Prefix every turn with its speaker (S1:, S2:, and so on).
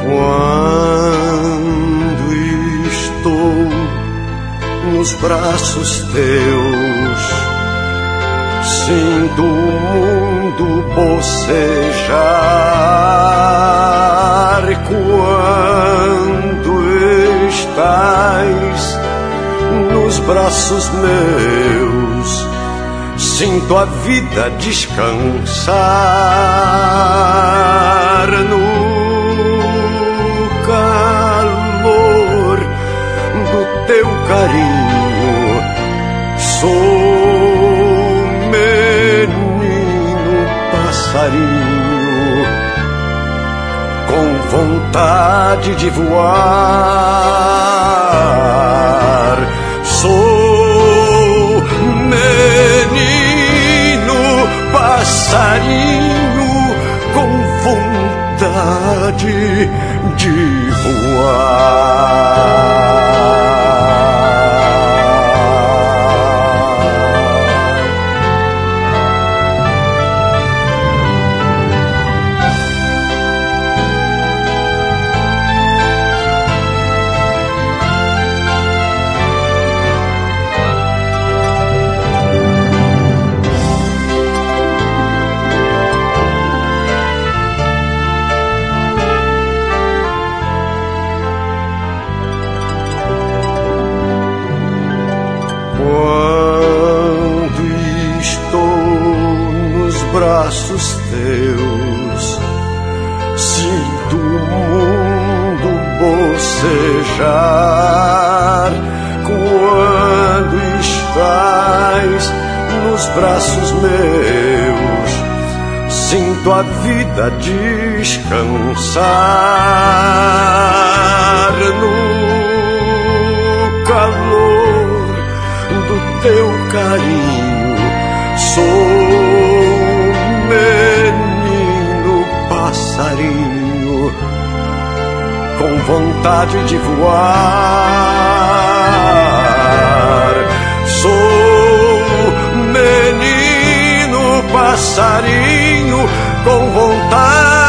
S1: Quando estou nos braços teus, sinto o mundo bocejar. Quando estás nos braços meus, sinto a vida descansar. No calor do teu carinho, sou menino passarinho com vontade de voar. Sou menino passarinho com vontade de voar. Quando estou nos braços teus, sinto o mundo bocejar. Quando estás nos braços meus, sinto a vida descansar. No calor do teu carinho, sou menino passarinho com vontade de voar. Sou menino passarinho com vontade